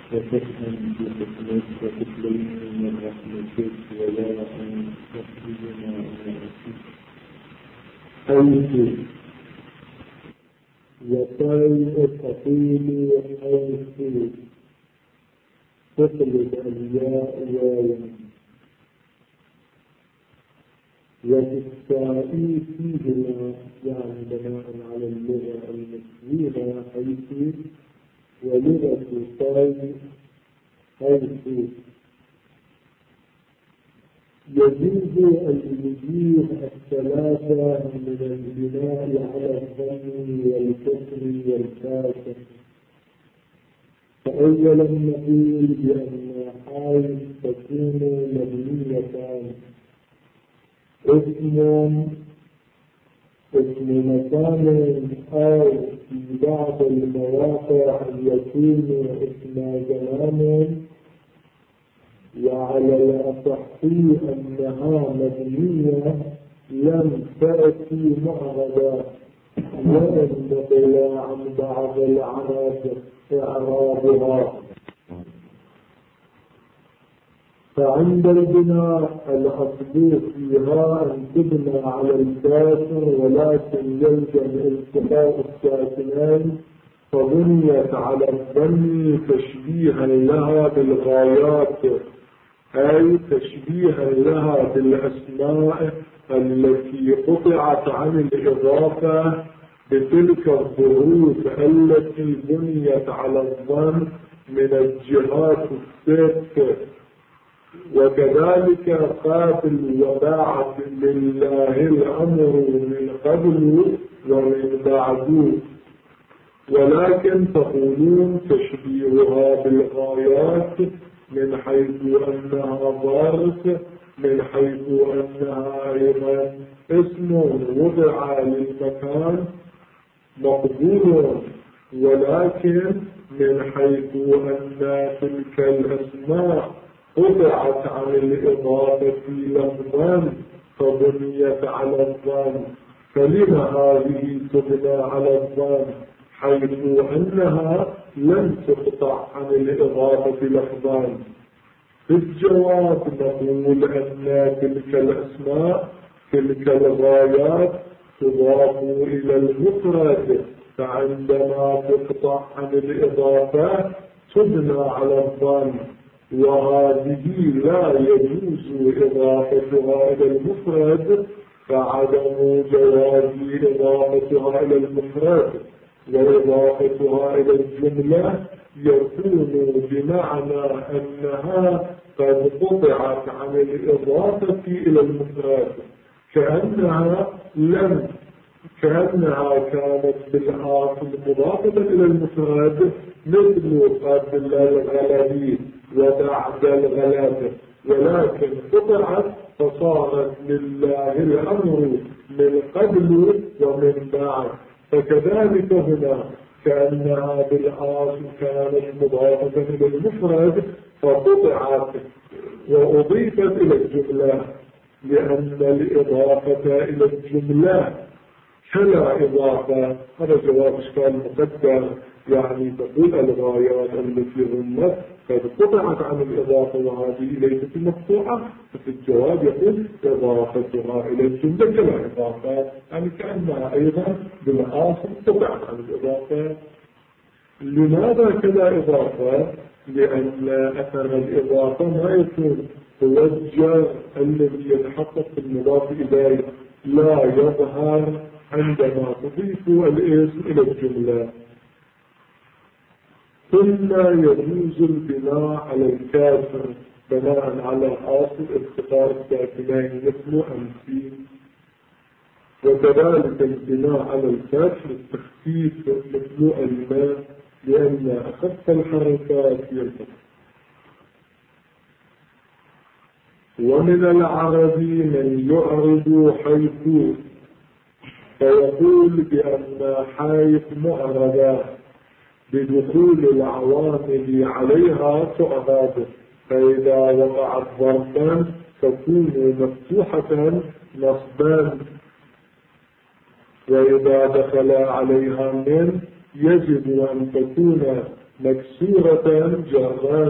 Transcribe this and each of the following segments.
وتفهم في حكمتك وتكلمني من رحمتك ولا أن تخرجنا من حيث وطيء تقيل حيث تقلب الياء وايا وبالتائي فيهما يعني بناء على اللغة المسلمة حيث ولغة طيء حيث يجوز الوجوه الثلاثة من البناء على الضم والكسر والكسر. فأولا نقول بأن حيث تكون مبنية اسم مكان أو في بعض المواقع يكون اسم زمان، وعلى الأصح أنها مبنية لم تأتي معربة وإن نقل عن بعض العرب إعرابها. فعند البناء الأصل فيها أن تبنى على الكاسر، ولكن يلزم التقاء الساكنين، فبنيت على الضم تشبيها لها بالغايات، أي تشبيها لها بالأسماء التي قطعت عن الإضافة بتلك الظروف التي بنيت على الضم من الجهات الست. وكذلك قاتل وباعت لله الأمر من قبل ومن بعد، ولكن تقولون تشبيهها بالغايات من حيث أنها ظرف، من حيث أنها أيضا اسم وضع للمكان مقبول، ولكن من حيث أن تلك الأسماء قطعت عن الإضافة لفظا فبنيت على الضم. فلما هذه تبنى على الضم حيث أنها لم تقطع عن الإضافة لفظا؟ في الجواب نقول أن تلك الأسماء تلك الغايات تضاف إلى المفرد، فعندما تقطع عن الإضافة تبنى على الضم، وهذه لا يجوز إضافتها إلى المفرد، فعدم جواز إضافتها إلى المفرد وإضافتها إلى الجملة يكون بمعنى أنها قد قطعت عن الإضافة إلى المفرد، كأنها كانت بالآخر مضافة إلى المفرد، مثل قبل الغلبي وبعد الغلبة، ولكن قطعت فصارت لله الأمر من قبل ومن بعد. فكذلك هنا كأنها بالآخر كانت مضافة إلى المفرد فقطعت وأضيفت إلى الجملة، لأن الإضافة إلى الجملة فلا إضافة. هذا جواب إشكال مقدر، يعني تقول الغايات التي ضمت قد قطعت عن الإضافة وهذه ليست مقطوعة، ففي الجواب يقول إضافتها إلى الجملة كلا إضافة، يعني كأنها أيضا بالآخر قطعت عن الإضافة. لماذا كلا إضافة؟ لأن أثر الإضافة ما يكون هو الجر الذي يتحقق في المضاف إليه، لا يظهر عندما تضيف الاسم إلى الجملة. ثم يجوز البناء على الكاسر بناء على أصل التقاء الساكنين مثل أمسي، وكذلك البناء على الكسر التخفيف مثل الماء، لأن أخف الحركات هي الكسر. ومن العرب من يعرض حيث، فيقول بأن حيث معرضة بدخول العوامل عليها تعرض، فإذا وقعت ظرفا تكون مفتوحة نصبا، وإذا دخل عليها من يجب أن تكون مكسورة جرا،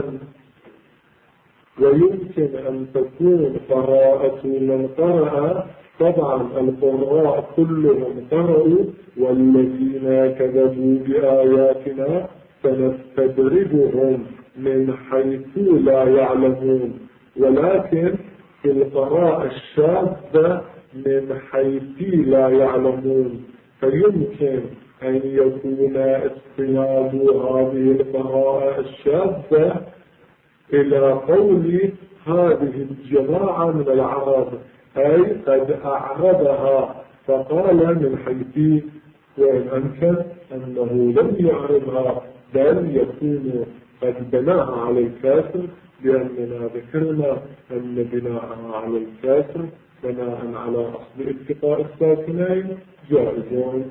ويمكن أن تكون قراءة من قرأ، طبعا القراء كلهم قرأوا، والذين كذبوا بآياتنا سنستدرجهم من حيث لا يعلمون، ولكن في القراءة الشاذة من حيث لا يعلمون، فيمكن أن يكون استناد هذه القراءة الشاذة إلى قول هذه الجماعة من العرب، أي قد أعربها فقال من حيث، وإن أمكن أنه لم يعربها بل يكون قد بناها على الكسر، لأننا ذكرنا أن بناءها على الكسر بناء على أصل التقاء الساكنين جائزون.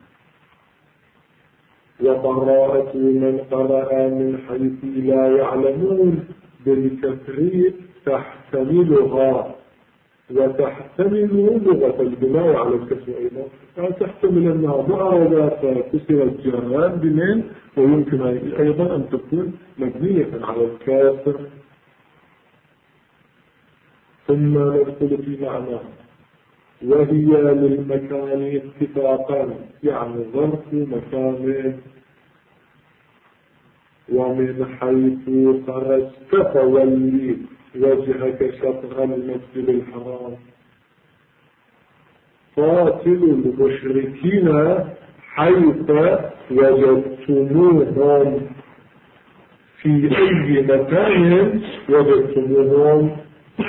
وقراءة من قرأ من حيث لا يعلمون بالكسر تحتملها، وتحتمل لغة البناء على الكسر أيضا، تحتمل أنها معرضة فكسرت جران بمن، ويمكن أيضا أن تكون مبنية على الكسر. ثم ندخل في معنى، وهي للمكان اتفاقا، يعني ظرف مكان. ومن حيث خرجت فولي وجهك شطر المسجد الحرام. قاتلوا المشركين حيث وجدتموهم، في أي مكان وجدتموهم.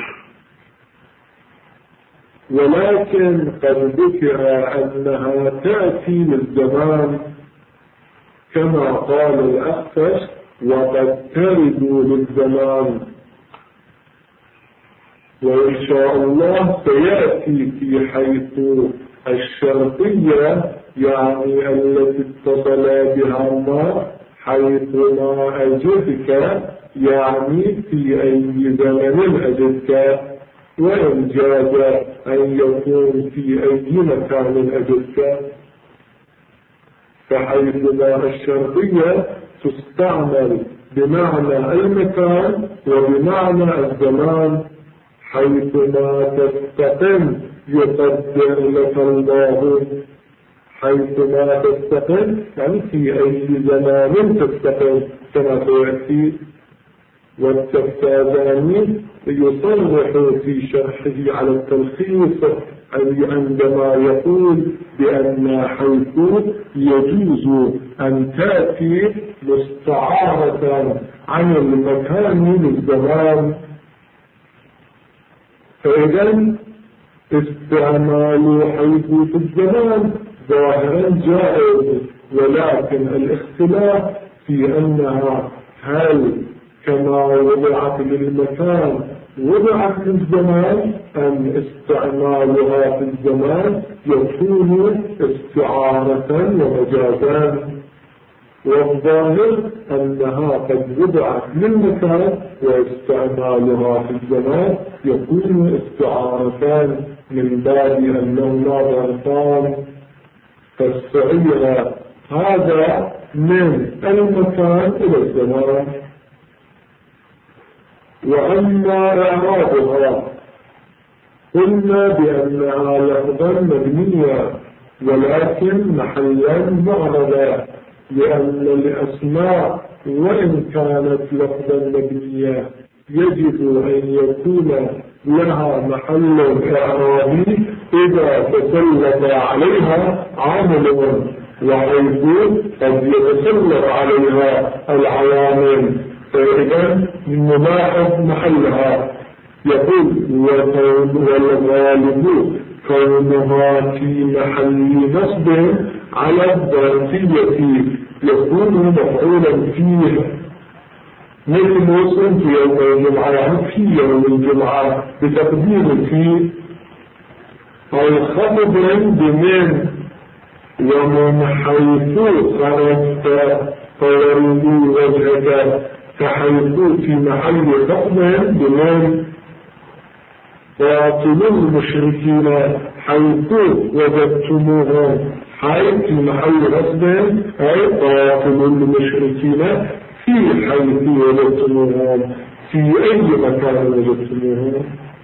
ولكن قد ذكر أنها تأتي للزمان كما قال الأخفش، وقد ترد للزمان، وإن شاء الله سيأتي في حيث الشرطية، يعني التي اتصل بها ما، حيث ما أجدك، يعني في أي زمن أجدك، وإن جاز أن يكون في أي مكان أجدك. فحيث ما الشرطية تستعمل بمعنى المكان وبمعنى الزمان، حيث ما تستقم يقدر لك الله، حيث ما تستقم يعني في أي زمان تستقم كما سيأتي. والتفتازاني يصرح في شرحه على التلخيص عندما يقول بأن حيث يجوز أن تأتي مستعارة عن المكان للزمان. فإذا استعمال حيث في الزمان ظاهرا جائز، ولكن الاختلاف في أنها هل كما وضعت للمكان وضعت للزمان، أم استعمالها في الزمان يكون استعارة ومجازا. والظاهر أنها قد وضعت للمكان، واستعمالها في الزمان يكون استعارتان من باب أنهما ظرفان. فالصعير هذا من المكان إلى الزمان. وأما إعرابها قلنا بأنها لفظا مبنية، ولكن محلا معربا، لأن الأسماء وإن كانت لفظا مبنية يجب أن يكون لها محل إعرابي إذا تسلط عليها عامل، وحيث قد يتسلط عليها العوامل، فإذا نلاحظ محلها. يقول والغالب كونها في محل نصب على الظرفية يكون مفعولا فيه، مثل صنف يوم الجمعة، يعني في يوم الجمعة بتقدير فيه، أو خفض بمن. ومن حيث خرجت فولي وجهك، فحيث في محل خفض بمن. قاتلوا المشركين حيث وجدتموهم، حيث في محل رصد أي قاتل المشركين في حيث وجدتموهم في أي مكان وجدتموهم.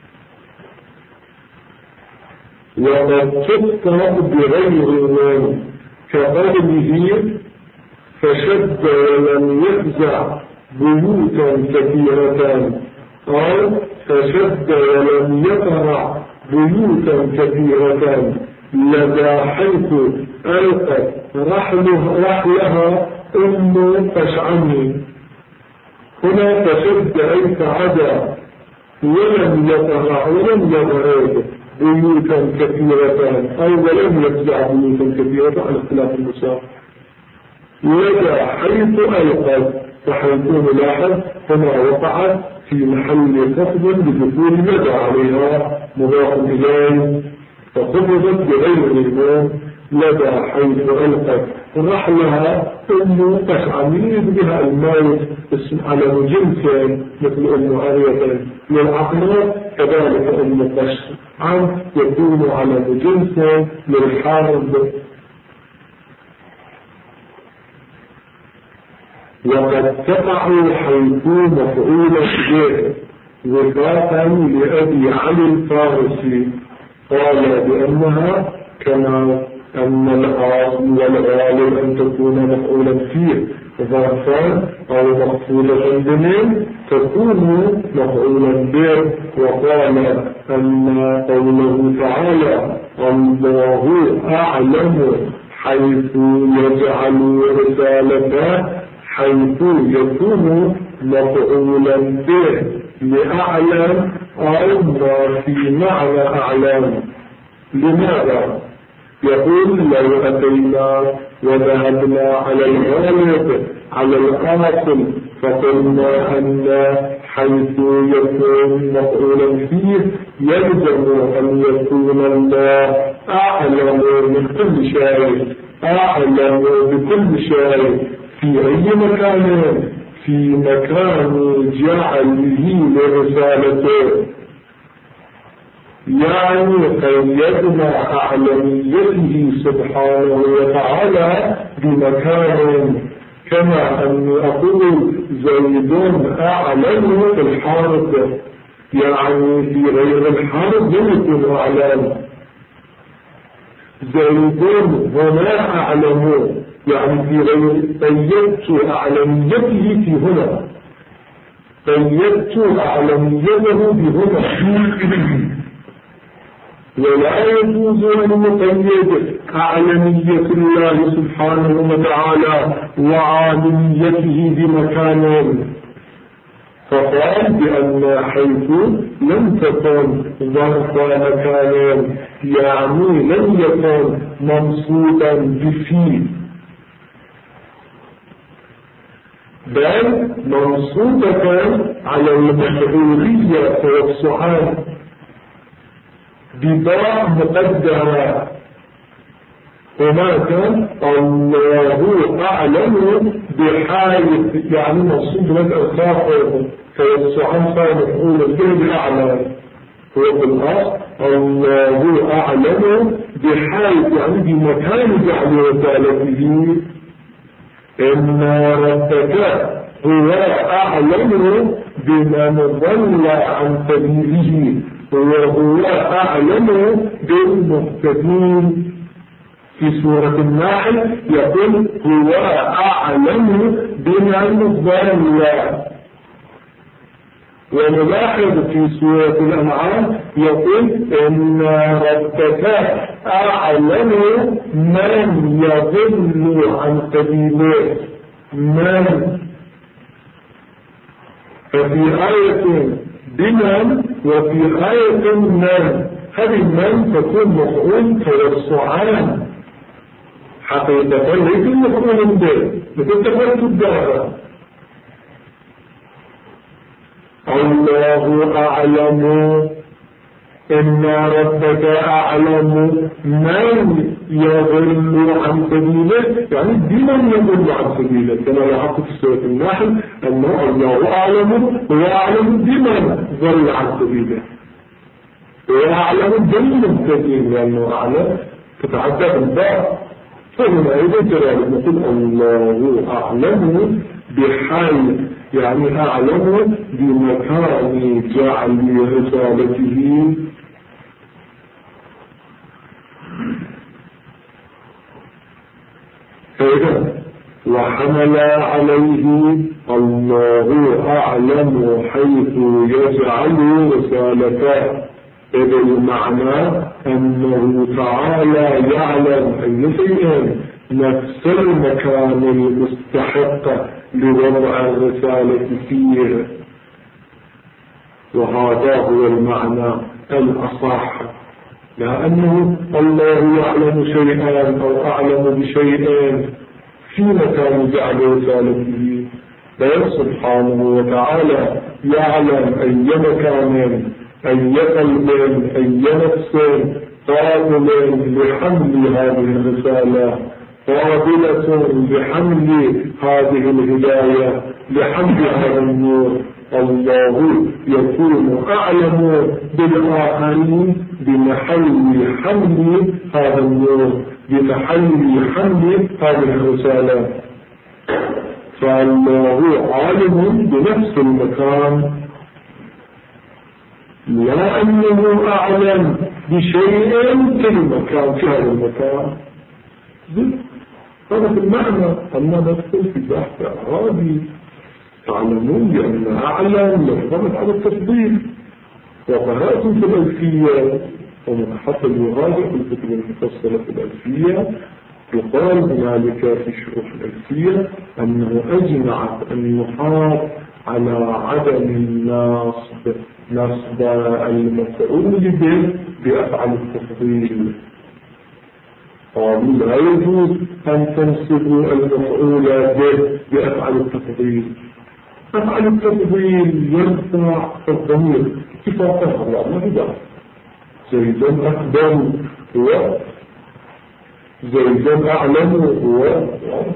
وقد تقطع بغير من كقوله فشد ولم يفزع بيوتا كثيرة، أو فشد ولم يقرع بيوتا كثيرة لدى حيث ألقت رحلها فاشعني. هنا فشد أي فعدى ولم يقرع ولم يضرب بيوتا كثيرة، أو ولم يفزع بيوتا كثيرة على اختلاف المسار. لدى حيث ألقت، فحيكون لاحظ هنا وقعت في محل خفض بدخول لدى عليها مضاف إليه، فخفضت بغير الإمام لدى حيث ألقت رحلها تشعميد بها الموت اسم على جنس مثل عرية للعقل، كذلك تشعم يكون على جنس للحارب. وقد تقع حيث مفعول به وفاقا لأبي علي الفارسي قال بأنها كما أن الأصل والغالب أن تكون مفعولا فيه ظرفا أو مقصودة بمن تكون مفعولا به. وقال أن قوله تعالى الله أعلم حيث يجعل رسالته حيث يكون مفعولا به لأعلم أو ما في معنى أعلم. لماذا؟ يقول لو أتينا وذهبنا على الغالب على الأصل فقلنا أن حيث يكون مفعولا فيه يلزم أن يكون الله أعلم من كل شيء، أعلم بكل شيء في أي مكان، في مكان جعله لرسالته، يعني قيدنا أعلميته سبحانه وتعالى بمكان، كما أن أقول زيد أعلم في الحرب، يعني في غير الحرب يمكن أعلم. زيد هنا أعلم يعني في غير قيدت أعلميته في هنا، قيدت أعلميته بهنا. ولا يجوز أن نقيد أعلمية الله سبحانه وتعالى وعالميته بمكان، فقال بأن حيث لم تكن ظرف مكان يعني لم يكن منصوبا بفيه، بل منصوبة على المفعولية والسعاد بضاء مقدرة. هناك الله أعلم بحيث يعني منصوب لك الخافض فالسعاد صار مفعولا به بأعلم، هو بالأصل الله أعلم بحيث يعني بمكان جعل رسالته. إن ربك هو أعلم بمن ضل عن سبيله وهو أعلم بالمهتدين. في سورة النحل يقول هو أعلم بمن ضل. ونلاحظ في سورة الأنعام يقول إن ربك أعلم من يضل عن سبيله من. ففي آية بمن وفي آية من، هذه من تكون مفعول توسعان حقيقة ليس مفعول به مثل تفرد الدعوة. الله أعلم إن ربك أعلم من يضل عن سبيله، يعني بمن يضل عن سبيله، كما لاحظت في سورة النحل أنه الله أعلم وأعلم بمن ضل عن سبيله وأعلم بالمهتدين، لأنه أعلم تتعدى بالباء فهنا أيضا كذلك نقول الله أعلم بحال، يعني أعلم بمكان جعل رسالته. فإذا وحمل عليه الله أعلم حيث يجعل رسالته، إذا المعنى أنه تعالى يعلم أي شيء نفس المكان المستحق لوضع الرسالة فيه، وهذا هو المعنى الأصح، لأنه الله يعلم شيئا أو أعلم بشيء في مكان جعل رسالته، بل سبحانه وتعالى يعلم أي مكان أي قلب أي نفس قابل لحمل هذه الرسالة، قابلة لحمل هذه الهداية، لحمل هذا النور. الله يكون أعلم بالآخرين بمحل حمل هذا النور، بمحل حمل هذه الرسالة. فالله عالم بنفس المكان، لا أنه أعلم بشيء في المكان، في هذا المكان. هذا في المعنى أننا ندخل في بحث أعرابي، تعلمون بأن أعلم لفظت على التفضيل، وقرأت في الألفية ومن حصل يراجع في الكتب المفصلة في الألفية، يقال هنالك في شروح الألفية أنه أجمعت النحاة على عدم نصب المفعول به بأفعل التفضيل. قالوا لا يجوز أن تنصبوا المفعول به بأفعل التفضيل. أفعل التفضيل يرفع الضمير اتفاقا على المهدى، زيدا أكبر هو، زيدا أعلم هو،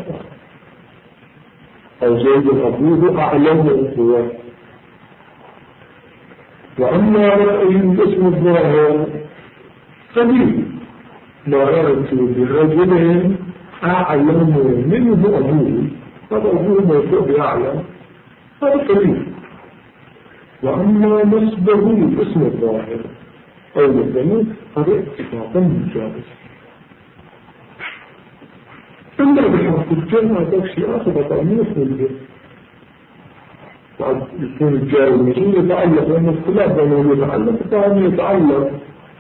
أو زيد أبوه أعلم هو. وأما رأي الاسم الظاهر قليل، ما رأيت برجل أعلم منه أبوه، هذا أبوه مرفوع بأعلم، هذا قليل. وأما نسبه الاسم الظاهر أو الضمير هذا اتفاقا مجالس. إلا بحرف الجر هذا شيء آخر بطعمين اسم الجر، بعد يكون الجار المجرور يتعلق، لأن الخلاف بأنه يتعلق بطعمين يتعلق،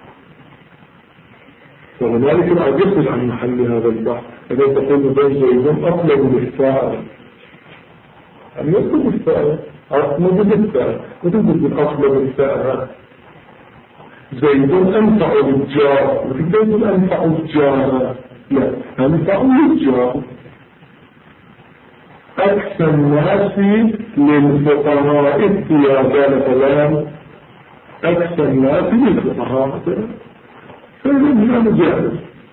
وهنالك لا يخرج عن محل هذا البحث. إذا تقول بين زيدان أطلب الإفتاء، أن يطلب الإفتاء، أطلب الإفتاء، وتنقل بالأطلب الإفتاء. زيدان أنفع الجار، وتنقل أنفع الجار، لا، أنفع الجار. أكثر الناس للفقراء الثيابان كلام، أكثر الناس للفقراء فإذا مجالس.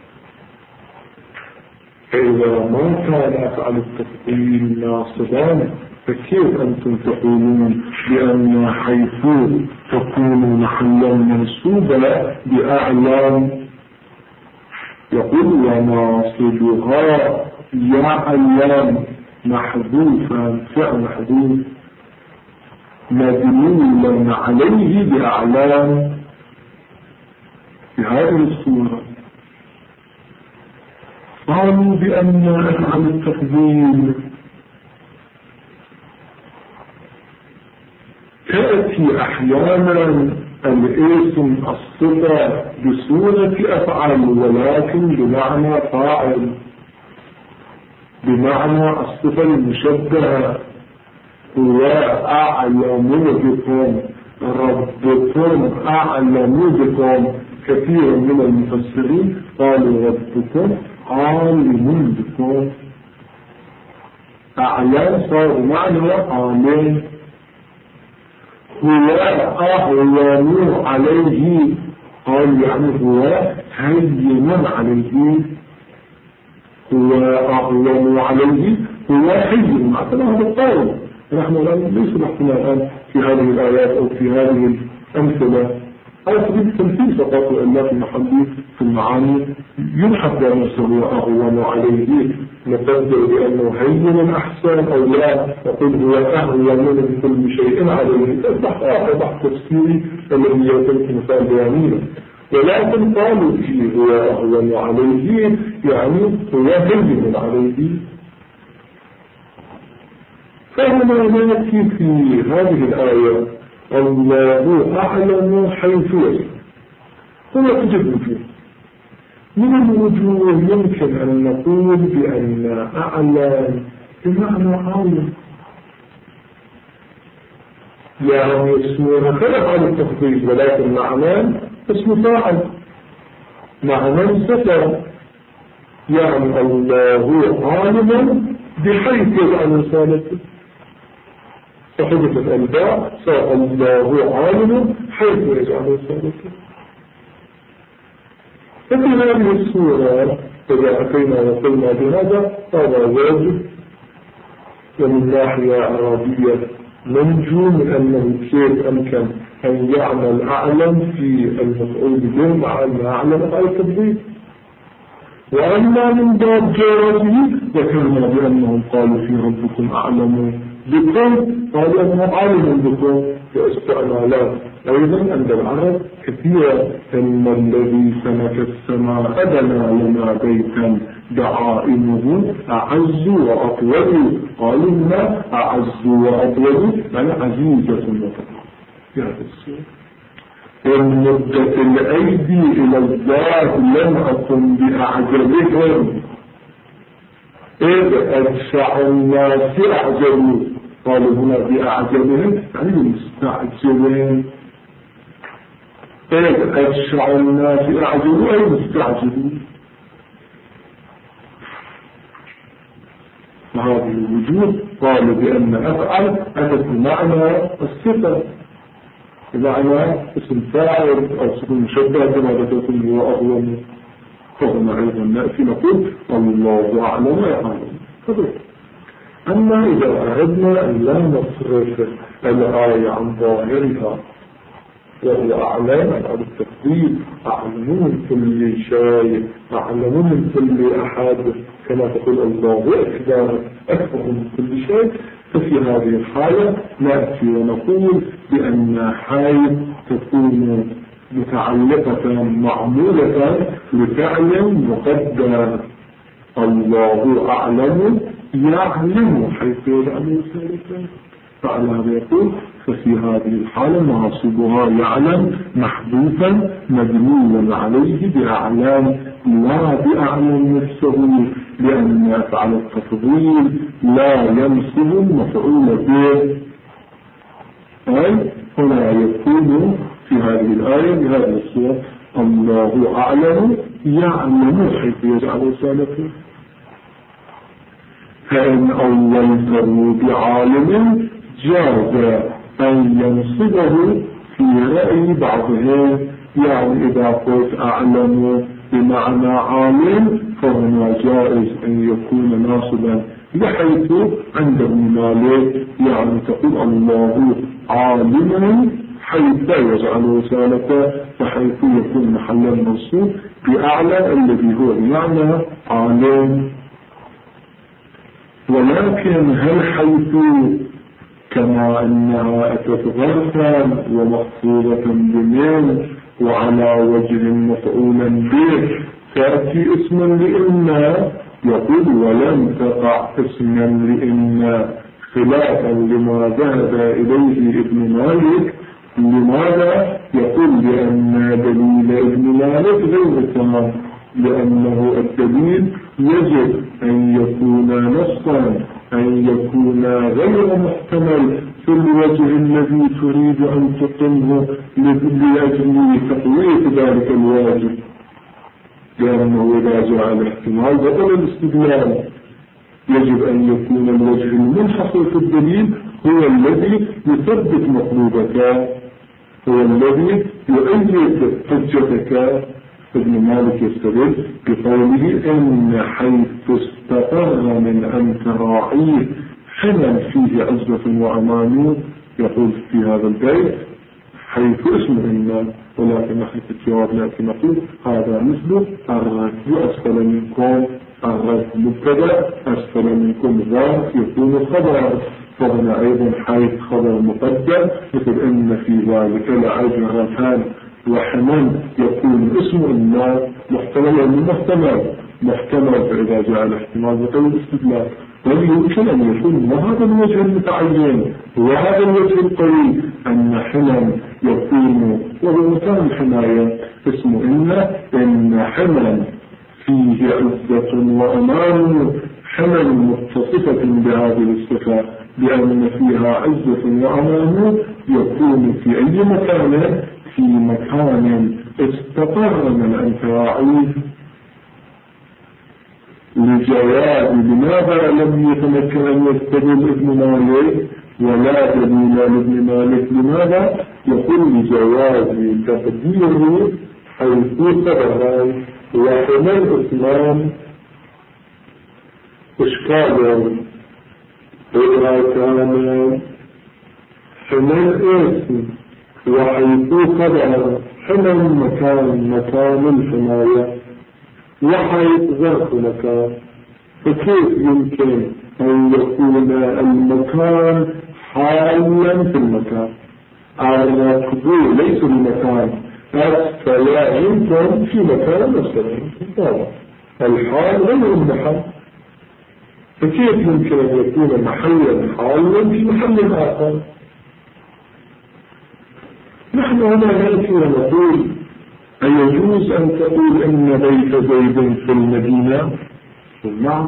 إذا ما كان أفعل التفضيل ناصبان، فكيف أنتم تقولون بأن حيث تكون محلا منصوبا بأعلام؟ يقول وناصبها يعلم محذوفا فعل محذوف مدلولا عليه بأعلام في هذه الصورة. قالوا بأن أفعل التفضيل تأتي أحيانا الاسم الصفة بصورة أفعال، ولكن بمعنى فاعل، بمعنى الصفة المشبهة. هو أعلم بكم، ربكم أعلم بكم. كثير من المفسرين قالوا ربكم عالم بكم، أعلم صار معنى عالم. هو أهون عليه، قال يعني هو هين عليه، هو أهون عليه، هو هين. مثلا هذا القول نحن ليس نحن الآن في هذه الآيات أو في هذه الأمثلة، هذا سبيل التمثيل فقط، وإلا في محله في المعاني يلحق بأنه أهون عليه، نقدر بأنه هين أحسن أو لا، نقول هو أهون من كل شيء عليه. بحث آخر، بحث تفسيري الذي يترك مثال بيانية. ولكن قالوا فيه هو أهون عليه، يعني هو هين عليه. فهنا نأتي في هذه الآية الله أعلم حيث يصل. هو تجد فيه من الوجوه يمكن أن نقول بأن أعلم بمعنى عالم، يعني اسمه خلق على التفضيل، ولكن معنى اسم فاعل، معنى صفة، يعني الله عالم بحيث يجعل رسالته. فحدثت الباء صار الله عالم حيث يجعل رسالته. ففي هذه الصورة إذا أتينا وقلنا بهذا هذا واجب، ومن ناحية عربية منجو من أنه كيف أمكن أن يعمل أعلم في المفعول به مع أن أعلم على التبديل. وأما من باب جارته ذكرنا بأنهم قالوا في ربكم أعلم بكم، قالوا أنهم أعلم بكم باستعمالات. أيضا عند العرب كثيرا إن الذي سمك السماء بنى لنا بيتا دعائمه أعز وأطول، قالوا لنا أعز وأطول يعني عزيزة وطول. يا السلام، إن مدة الأيدي إلى الذات لم أكن بأعجبهم إذ أجشع الناس أعجبوا، قالوا هنا بأعجبهم يعني مستعجبين. إذ أجشع الناس أعجبوا أي مستعجبين. فهذه الوجود قالوا بأن أفعل أتت بمعنى الصفة، بمعنى اسم فاعل أو اسم مشبه كما ذكرتم هو أظلم. فهنا أيضا نأتي نقول الله أعلم يعلم. أما إذا أردنا أن لا نصرف الآية عن ظاهرها وهو أعلام على التفضيل، أعلم من كل شيء، أعلم من كل أحد، كما تقول الله أكبر من كل شيء، ففي هذه الحالة نأتي ونقول بأن حيث تكون متعلقة معمولة لفعل مقدر. الله أعلم يعلم حيث يعلم ذلك، فعلى هذا يقول ففي هذه الحالة ناصبها يعلم محذوفا مبنيا عليه بأعلام لا بأعلم نفسه، لأن أفعل التفضيل لا ينصب المفعول به. أي هنا يكون في هذه الآية بهذه الصورة الله أعلم يعلم حيث يجعل رسالته. فإن أولته بعالم جاز أن ينصبه في رأي بعضهم، يعني إذا قلت أعلم بمعنى عالم فهنا جائز أن يكون ناصبا، بحيث عند ابن مالك يعني تقول الله عالم حيث يجعل رسالته، فحيث يكون محل المنصوب بأعلى الذي هو بمعنى عالم. ولكن هل حيث كما أنها أتت ظرفا ومخفوضة بمن وعلى وجه مفعولا به تأتي اسما لإنا، يقول ولم تقع اسما لإنا خلافا لما ذهب إليه ابن مالك. لماذا؟ يقول لأن دليل ابن مالك غير تمام، لأنه الدليل يجب أن يكون نصا، أن يكون غير محتمل في الوجه الذي تريد أن تقمه لأجل تقوية ذلك الواجب، لأنه إذا جاء الاحتمال بطل الاستدلال. يجب أن يكون الوجه المنحصر في الدليل هو الذي يثبت مطلوبك، هو الذي يؤيد حجتك. ابن مالك يستدل بقوله إن حيث استقر من أن تراعيه حمل فيه عزة وأمان، يقول في هذا البيت حيث اسم إن، ولكن نحن في الجواب نأتي نقول هذا مثل الركب أسفل منكم، الركب مبتدأ أسفل منكم ذات يكون خبر، فهنا أيضا حيث خبر مقدم مثل إن في ذلك لعجرة وحمل يكون اسم إن محتمل من محتمل فإذا جاء الاحتمال بقول الاستدلال، بل يمكن أن يكون هذا الوجه المتعين وهذا الوجه القوي أن حمل يكون وهو مكان الحماية اسم إن حمل فيه عزة وأمان، حمل متصفة بهذه الصفة بأن فيها عزة وأمان يكون في أي مكان، في مكان استقر من الفاعل لجواب لماذا لم يتمكن أن يستدل ابن مالك ولا دليل لابن مالك، لماذا؟ يقول لجواز تقديره حيث صدر وحمل اسمان إشكال إذا كان حمل اسم وحيث صدر حمل مكان الحماية وحيث ظرف مكان، فكيف يمكن أن يكون المكان حالا في المكان؟ الركب ليس بمكان أسفل يمكن في مكان أسفل يمكن، الحال غير المحل، فكيف يمكن أن يكون محلا حالا في محل آخر؟ نحن هنا نأتي ونقول أيجوز أن تقول إن بيت زيد في المدينة؟ نعم،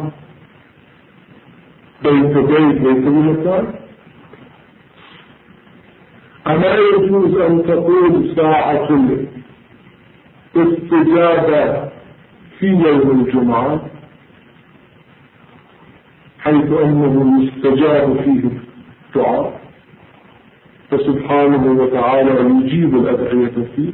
بيت بمكان. أما يجوز أن تقول ساعة الاستجابة في يوم الجمعة حيث أنه يستجاب فيه الدعاء فسبحانه وتعالى يجيب الأدعية فيه؟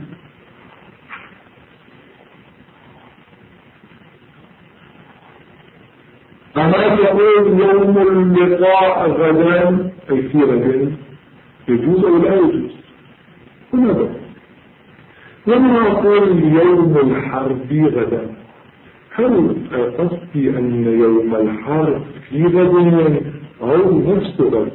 أما تقول يوم اللقاء غدا أي في غد، يجوز أو لا يجوز؟ هنا لما أقول يوم الحرب غدا، هل قصدي أن يوم الحرب في غد أو نفس غد؟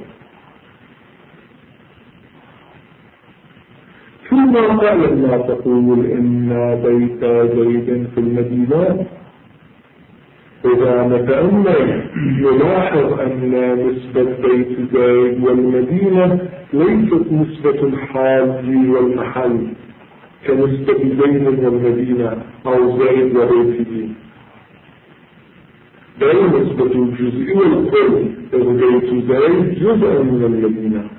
ثم قال ما تقول إن بيت زيد في المدينة، إذا نتأمل نلاحظ أن نسبة بيت زيد والمدينة ليست نسبة الحال والمحل كنسبة زيد والمدينة أو زيد وبيته، بل نسبة الجزء والكل، بيت زيد جزء من المدينة،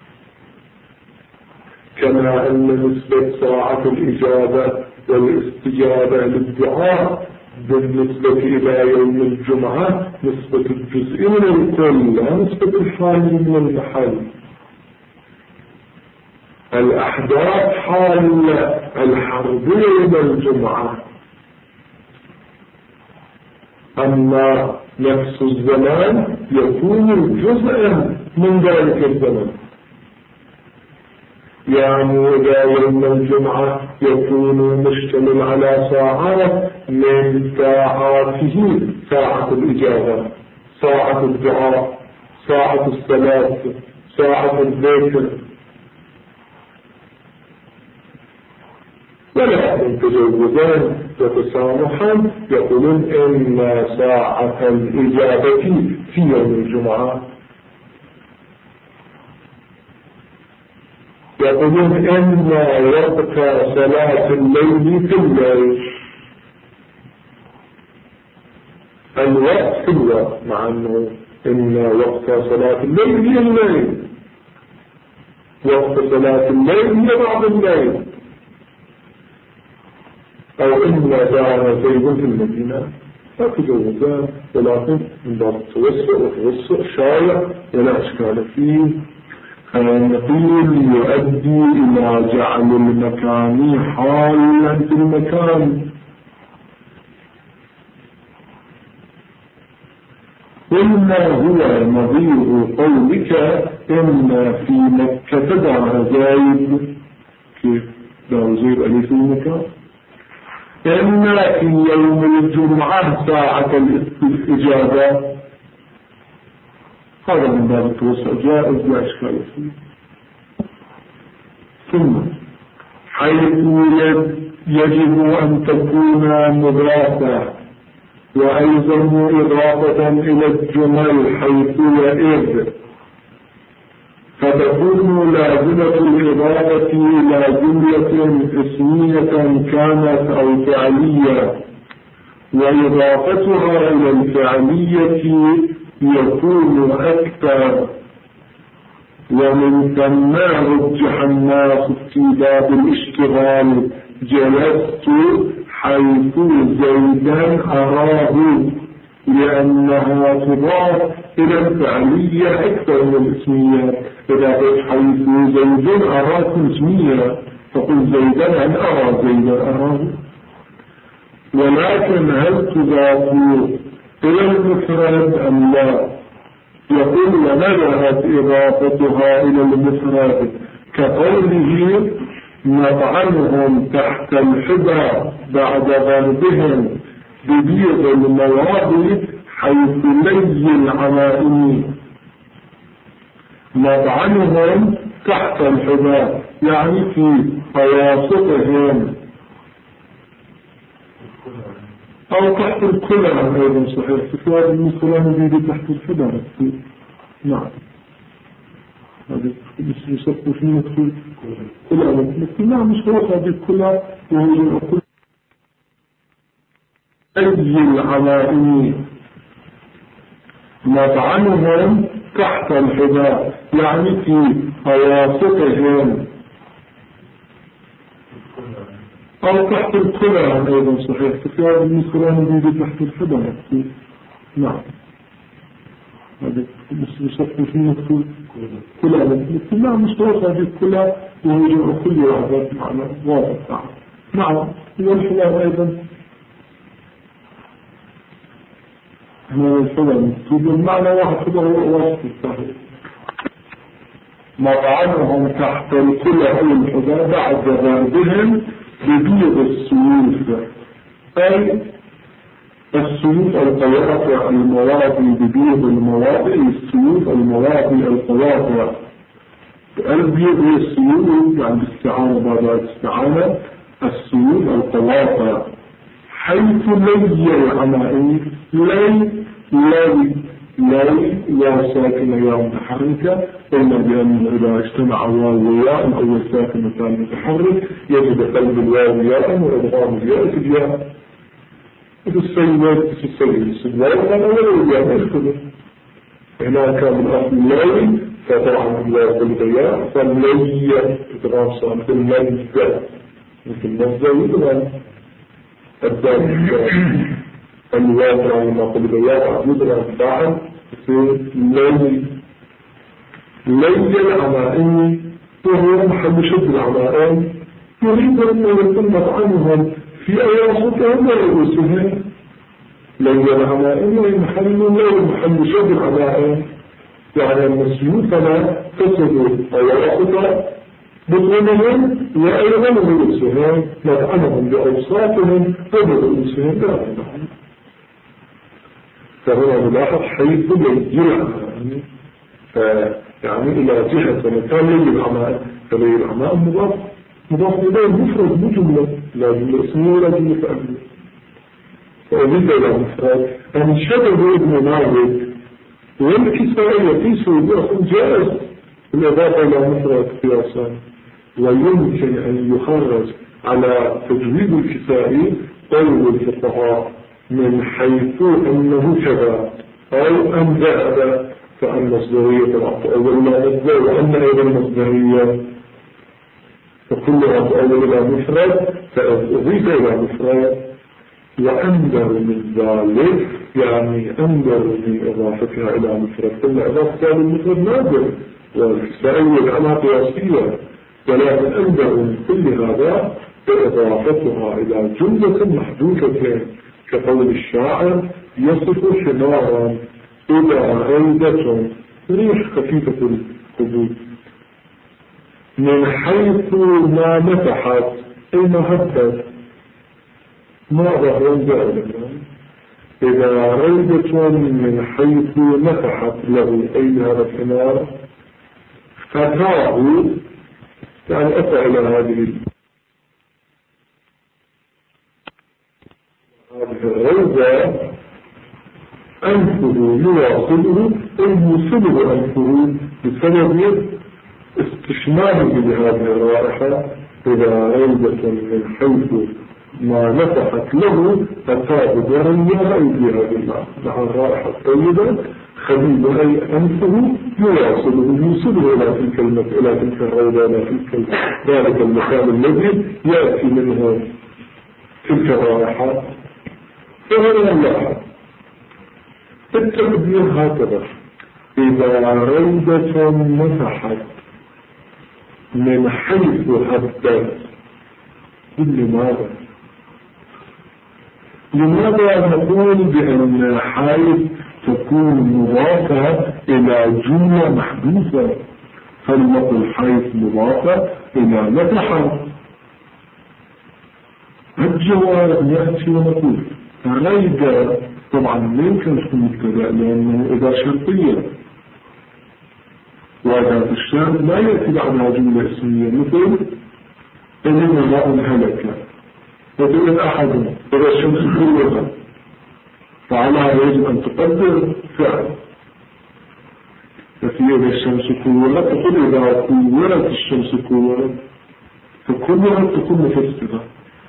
كما أن نسبة ساعة الإجابة والاستجابة للدعاء بالنسبة إلى يوم الجمعة نسبة الجزء من الكل لا نسبة الحال من المحل. الأحداث حال الحرب يوم الجمعة، أما نفس الزمان يكون جزءا من ذلك الزمن، يعني إذا يوم الجمعة يكون مشتمل على ساعات من ساعاته، ساعة الإجابة، ساعة الدعاء، ساعة الصلاة، ساعة الذكر، ولكن تجوزان وتسامحا يقولون إن ساعة الإجابة في يوم الجمعة، يقولون إن وقت صلاة الليل في الليل، الوقت في الوقت، مع أنه إن وقت صلاة الليل هي الليل، وقت صلاة الليل هي بعض الليل، أو إن دار زيد في المدينة فتجوزان، ولكن من باب التوسع شايع ولا أشكال فيه. نقول يؤدي إلى جعل المكان حالا في المكان، إما هو نظير قولك إن في مكة دار زيد كيف لا أزير أليس المكان. إن في يوم الجمعة ساعة الإجابة، هذا من باب التوسع جائز لا إشكال فيه. ثم حيث يجب أن تكون مضافة، وأيضا إضافة إلى الجمل حيث يئذ، فتكون لازمة الإضافة إلى جملة اسمية كانت أو فعلية، وإضافتها إلى الفعلية يكون أكثر. ومن ثم رجح الناس في باب الاشتغال جلست حيث زيدا أراه، لأنها تضاف إلى الفعلية أكثر من الاسمية. إذا قلت حيث زيد أراك اسمية فقل زيدا أن أرى زيدا أراه. ولكن هل تضاف إلى المفرد أم لا؟ يقول ونذهت إضافتها إلى المفرد كقوله نطعنهم تحت الحبى بعد ضربهم ببيض المواضي حيث لي العمائم. نطعنهم تحت الحبى يعني في قواصفهم، أو تحت الكلى أيضا صحيح، فكرة المسلم يجب تحت الحبى. نعم هذا يسبب فيه مدخل كلى، لكن نعم مش خلاص هذه الكلى وهو كل أي العمائم. نطعنهم تحت الحبى يعني في قواصفهم، أو تحت الكلى أيضا صحيح، فكرة المسلم يجب تحت الحبى. نعم هذا يسبب فيه مدخل كلى، لكن نعم مش خلاص هذه الكلى وهو كل واحدة معنى واضح. نعم والحلال أيضا هذا الحلال مكتوب المعنى واحد كده هو واسط الصحيح. نطعنهم تحت الكلى أو الحبى بعد ضربهم ببيض السيوف، أي السيوف القواطع المواضي، ببيض المواضي السيوف المواضي القواطع. البيض هي السيوف يعني استعانة بعد استعانة السيوف القواطع. حيث لي العمائم، لي واو ساكنة يا متحركة، قلنا بأن إذا اجتمع واو وياء الأول ساكن والثاني متحرك يجب قلب الواو ياء وإدغام الياء في الياء. السيد الواو الياء يدخل. هنا كان الأصل لي فطبعا الواو قلب الياء فلي إدغام صار مثل مجد، مثل مجد يدغام الدال الواقع لما قلب الواقع يدرى بعد في لي العمائم، وهو محل شد العمائم. يريد أن يتم عنهم في أياصتهم ورؤوسهم. لي العمائم محل شد العمائم، يعني أن سيوفنا تصد أياصت بطونهم وأيضا رؤوسهم، نطعنهم بأوساطهم وبرؤوسهم لا ينبغي. فهنا نلاحظ حيث يجرع يعني إلى جهة مكان لي العمائم، فلي العمائم مضاف إليه مفرد مجملة، لا جملة اسمية ولا جملة فعلية. فأريد إلى مفرد أن شبه ابن مالك والكسائية في سوريا جائز بالإضافة إلى مفرد قياسا، ويمكن أن يخرج على تجويد الكسائي قول الفقهاء من حيث أنه كذا أو أن ذهب، فأن مصدرية الأول لا مصدر، وأن أيضا مصدرية فكلها تؤول إلى مفرد فأضيف إلى مفرد. وأندر من ذلك يعني أندر من إضافتها إلى مفرد، كل إضافتها إلى المفرد نادر والكسائية لأنها قياسية، ولكن أندر من كل هذا إضافتها إلى جملة محدودة كقول الشاعر يصف حمارا إلى غيبة ريح خفيفة القبول. من حيث ما مسحت أي ما هبت ما ظهر ذلك. إذا ريبة من حيث مسحت له أي هذا الحمار فتاه يعني أتى إلى هذه الريبة أنفه يواصله أي يوصله أنفه بسبب استشماله بهذه الرائحة. إذا ريبة من حيث ما نفحت له فتاه بريها أي بهذه مع الرائحة الطيبة خبيب أي أنفه يوصله إلى تلك إلى تلك الريبة إلى تلك ذلك المكان الذي يأتي منه تلك الرائحة. فهنا الله التقدير هكذا: إذا ريبة نفحت من حيث هبت. لماذا نقول بأن حيث تكون مضافة إلى جملة محدوثة؟ فلنقل حيث مضافة إلى نفحت. الجواب يأتي ونقول ريبة طبعا لا يمكن تكون مبتدأ لأنه إذا شرطية، وأداة الشرط لا يأتي بعدها جملة اسمية مثل إن الله هلك وتقول أحد إذا الشمس كورت، فعلى هذا يجب أن تقدر فعل. ففي إذا الشمس كورت تقول إذا كورت الشمس كورت، فكلها تكون مفسرة.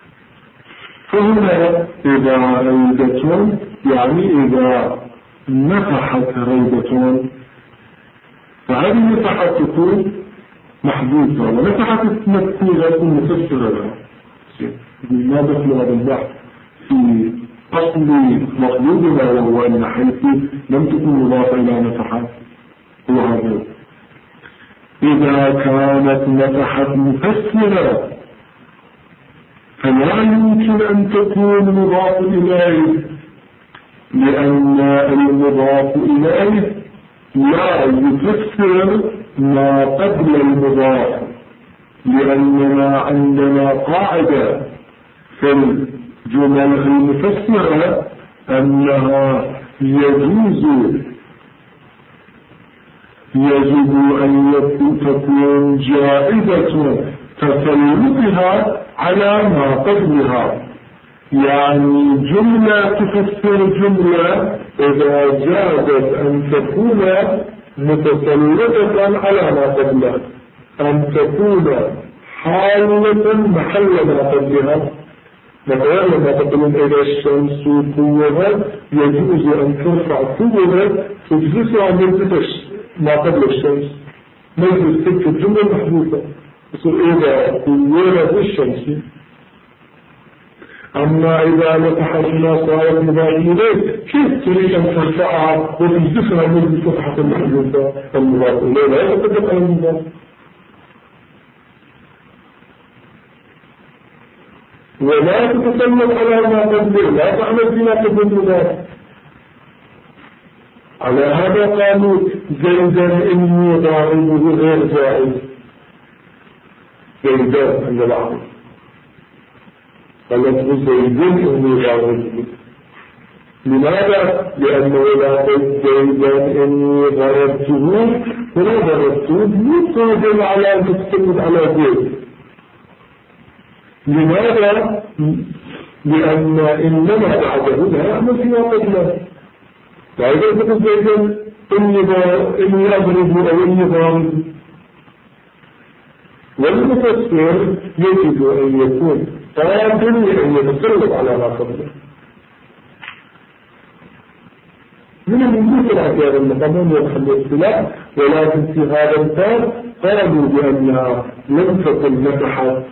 فهنا إذا ريبة يعني إذا نفحت ريبة، فهذه النفحة تكون محدوثة، ونفحة مكتوبة تكون مفسرة لها. ما دخل هذا البحث في أصل مطلوبنا، وهو أن حيث لم تكن مضافة إلى نفحة هو هذا. إذا كانت نفحة مفسرة فلا يمكن أن تكون مضاف إليه، لأن المضاف إليه لا يفسر ما قبل المضاف، لأننا عندنا قاعدة في الجمل المفسرة أنها يجب أن تكون جائزة تسلطها على ما قبلها. يعني جملة تفسر جملة إذا جازت أن تكون متسلطة على ما قبلها، أن تكون حالة محل ما قبلها. مثلا لما تقولون إذا الشمس كورت يجوز أن ترفع كورت تجلسها من ما قبل الشمس، مجلس تلك الجملة المحدوثة يقول إذا كورت الشمس. أما إذا نفحت الناس صارت مضاف إليه، كيف تريد أن ترفعها وتجلسها من فتحة المحدوثة المضاف إليه؟ لا يتقدم على المضاف. ولا تتسلط على ما قبله، لا تعمل بما قبل المضاف. على هذا قالوا زيدا إني ضاربه غير جائز. زيدا عند بعض قالت زيدا إني ضاربه. لماذا؟ لأنه لا قلت زيدا إني ضربته ولا ضربته مو قادر على أن تتسلط على زيد. لماذا؟ لأن إنما بعده لا يعمل فيما قبله. فإذا تقول زيدا إني أضربه أو إني ضاربه، والمفسر يجب أن يكون قادر لأن يتسلط على ما قبله. من الممكن في هذا المقام يدخل الاختلاف، ولكن في هذا الباب قالوا بأنها لم تكن نفحت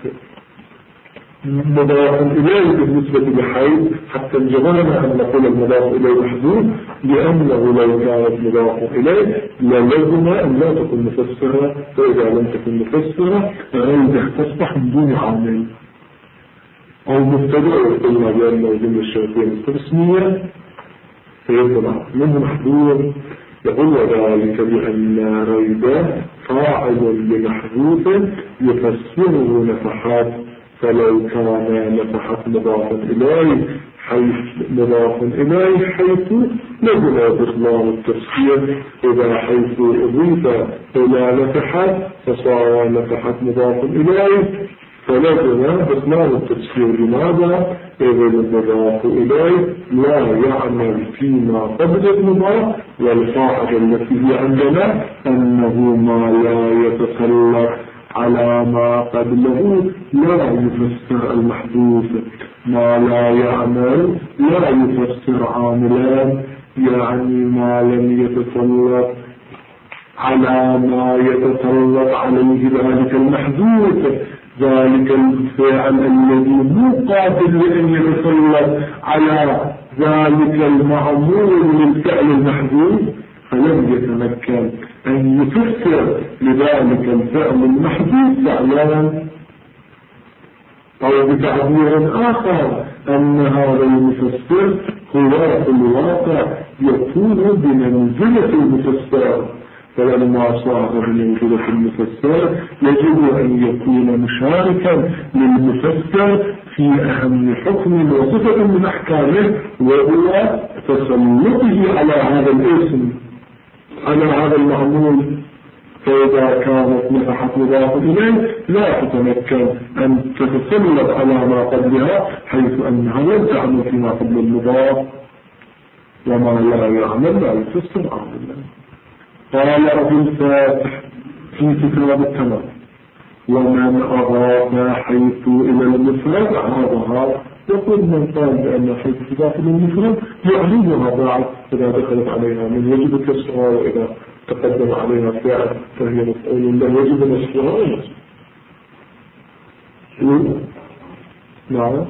مضاف إليه بالنسبة لحيث، حتى انجبرنا أن نقول المضاف إليه محدود، لأنه لو كانت مضاف إليه لازم أن لا تكون مفسرة. فإذا لم تكن مفسرة غير تصبح من دون عامل أو مبتدأ، قلنا بأنه جملة الشرطية مستثنية فيطلع منه محدود يقول وذلك بأن ريبه فاعل لمحذوف يفسره نفحات، فلو كان نفحت مضافا إليه حيث لزم بطلان التفسير، إذا حيث أضيف إلى نفحت فصار نفحت مضافا إليه فلزم بطلان التفسير. لماذا؟ إذا المضاف إليه لا يعمل فيما قبل المضاف، والقاعدة التي هي عندنا أنه ما لا يتسلط على ما قبله لا يفسر المحذوف. ما لا يعمل لا يفسر عاملان، يعني ما لم يتسلط على ما يتسلط عليه ذلك المحذوف، ذلك الفعل الذي مو قابل لأن يتسلط على ذلك المعمول للفعل المحذوف، فلم يتمكن أن يفسر لذلك الفعل المحذوف فعلا، أو بتعبير آخر أن هذا المفسر هو في الواقع يكون بمنزلة المفسر، فلما صار بمنزلة المفسر يجب أن يكون مشاركا للمفسر في أهم حكم وصفة من أحكامه، وهو تسلطه على هذا الاسم، على هذا المعمول. فإذا كانت نفحت مضاف إليه لا تتمكن أن تتسلط على ما قبلها، حيث أنها لم تعمل فيما قبل المضاف، وما لا يعمل لا يفسر عاملا. قال أبو الفاتح في كتاب التمام: ومن أضاف حيث إلى المفرد أعرضها. يقول من قال بأن حيث تضاف إلى المفرد يعرضها بعد إذا دخلت عليها من يجب كسرها، وإذا تقدم عليها فعل فهي مفعول له يجب نصبها ونصب. نعم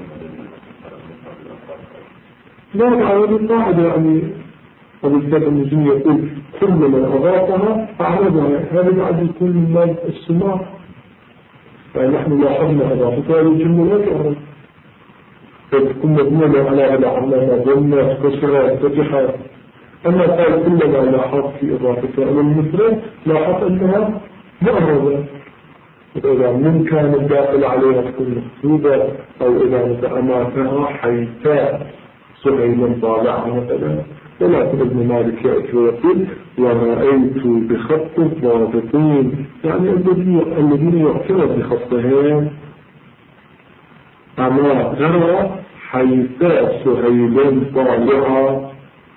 لا تعرض القاعدة، يعني وبالذات المجني يقول كل من أضافها أعرضها، هذا بعد يكون من مال السماع، فنحن لاحظنا أضافتها للجملة لا تعرض، فتكون مبنية على العلامة ضمة كسرة فتحة. أما قال كل ما لاحظ في إضافتها إلى المفرد لاحظ أنها معرضة، إذا من كان الداخل عليها تكون مكتوبة، أو إذا أماتها حيثاء سهيلا طالعها مثلا. ولكن ابن مالك يأتي ويقول ورأيت بخط الضابطين، يعني الذين يعترض بخطهم، أما ترى حيثاء سهيلا طالعها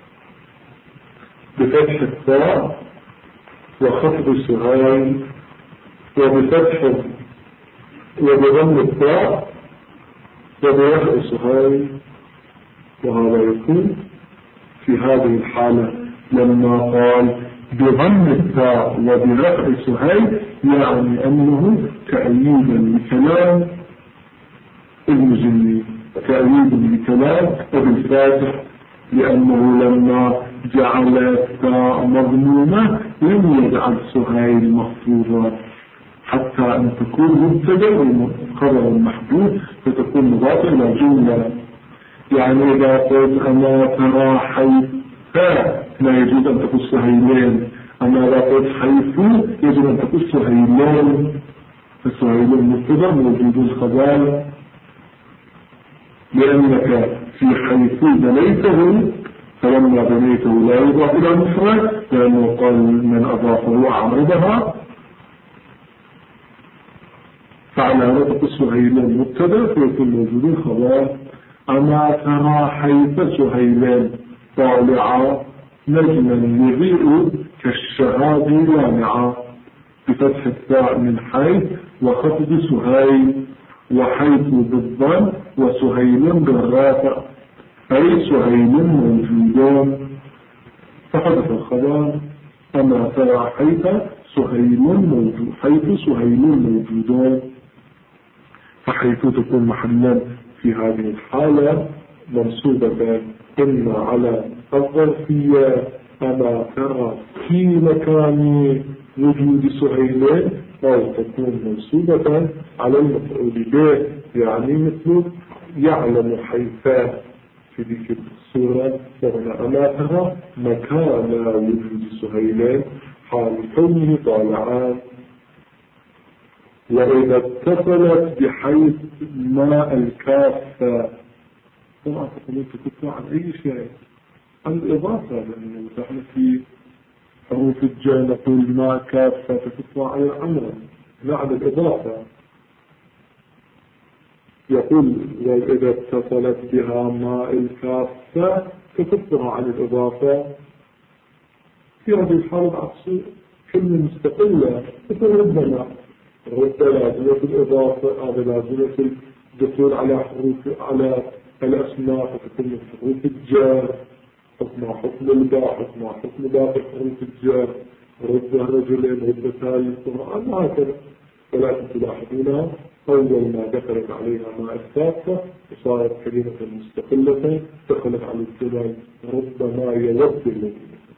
بفتح الثاء وخفض سهيل وبفتح وبضم الثاء وبرفع سهيل. وهذا يكون في هذه الحالة لما قال بضم الثاء وبرفع سهيل، يعني أنه تأييدا لكلام المجني، تأييدا لكلام ابن الفاتح، لأنه لما جعل الثاء مضمومة لم يجعل سهيل مخفوضا، حتى أن تكون مبتدأ وخبر محدود فتكون مضافة إلى جملة. يعني إذا قلت أما ترى حيث لا يجوز أن تكون سهيلين، أما إذا قلت حيث يجب أن تكون سهيلين، فسهيلين مبتدأ موجود الخبر، لأنك في حيث بنيته، فلما بنيته لا يضاف إلى المفرد، لأنه قال من أضافه أعرضها، فعلى نطق سهيلين مبتدأ فيكون موجود الخبر. أما ترى حيث سهيلين طالعا نجما يضيء كالشهاب لامعا، بفتح الثاء من حيث وخفض سهيل، وحيث بالضم وسهيل بالرافع، أي سهيل موجودون، فحدث الخبر أما ترى حيث سهيل موجود، حيث سهيل موجودون، فحيث تكون محلا في هذه الحالة منصوبة إما على الظرفية أما ترى في مكان وجود سهيلين، أو تكون منصوبة على المفعول به، يعني مثل يعلم حيث في ذيك الصورة وهنا أمامها مكان وجود سهيلين حال كونه طالعان. وإذا اتصلت بحيث ما الكافة طبعا تقولون تكتب عن أي شيء، عن الإضافة، لأنه نحن في حروف الجاء نقول ما كافة تكتب عن الأمر، لا عن الإضافة. يقول وإذا اتصلت بها ما الكافة تكفر عن الإضافة. في هذه الحالة العكسية كلمة مستقلة مثل ربما لازمة الإضافة، هذا لازمة الدخول على حروف على الأسماء فتكون من حروف الجار، حكم حكم الباء، حكم حكم باقي حروف الجار، رد رجلين رد ثالث القرآن وهكذا. ولكن تلاحظون أول ما دخلت عليها ماء الكافة وصارت كلمة مستقلة دخلت على الكلام ربما يود الذي.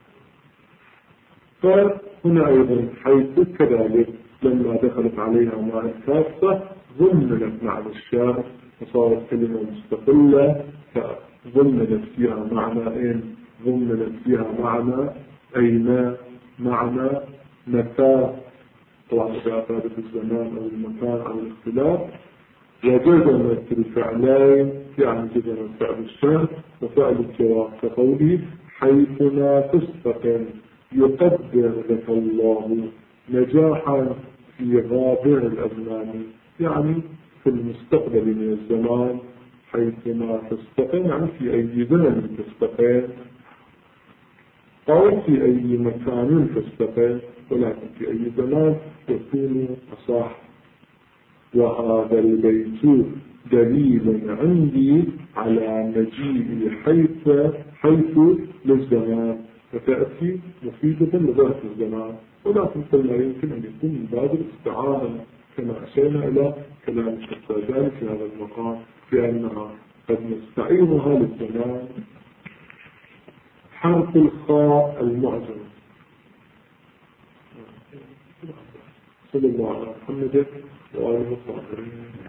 فهنا أيضا حيث كذلك لما دخلت عليها ماء الكافة ضمنت معنى الشارع وصارت كلمة مستقلة، فضمنت فيها معنى ضمنت فيها معنى أين، معنى متى، طبعا إذا أفادت الزمان أو المكان أو الاختلاف. وجزمت الفعلين يعني جزمت فعل الشر وفعل الجواب كقوله حيثما تستقم يقدر لك الله نجاحا في غابر الأزمان، يعني في المستقبل من الزمان. حيثما تستقم يعني في أي زمن تستقم أو في أي مكان تستقم، ولكن في أي زمان يكون أصح. وهذا البيت دليل عندي على مجيء حيث للزمان، فتأتي مفيدة لذات الزمان، ولكن قلنا يمكن أن يكون من باب الاستعانة كما أشينا إلى كلام الشيخ في هذا المقام بأنها قد نستعينها للزمان. حرف الخاء المعجم. صلى الله على محمد وآله وصحبه.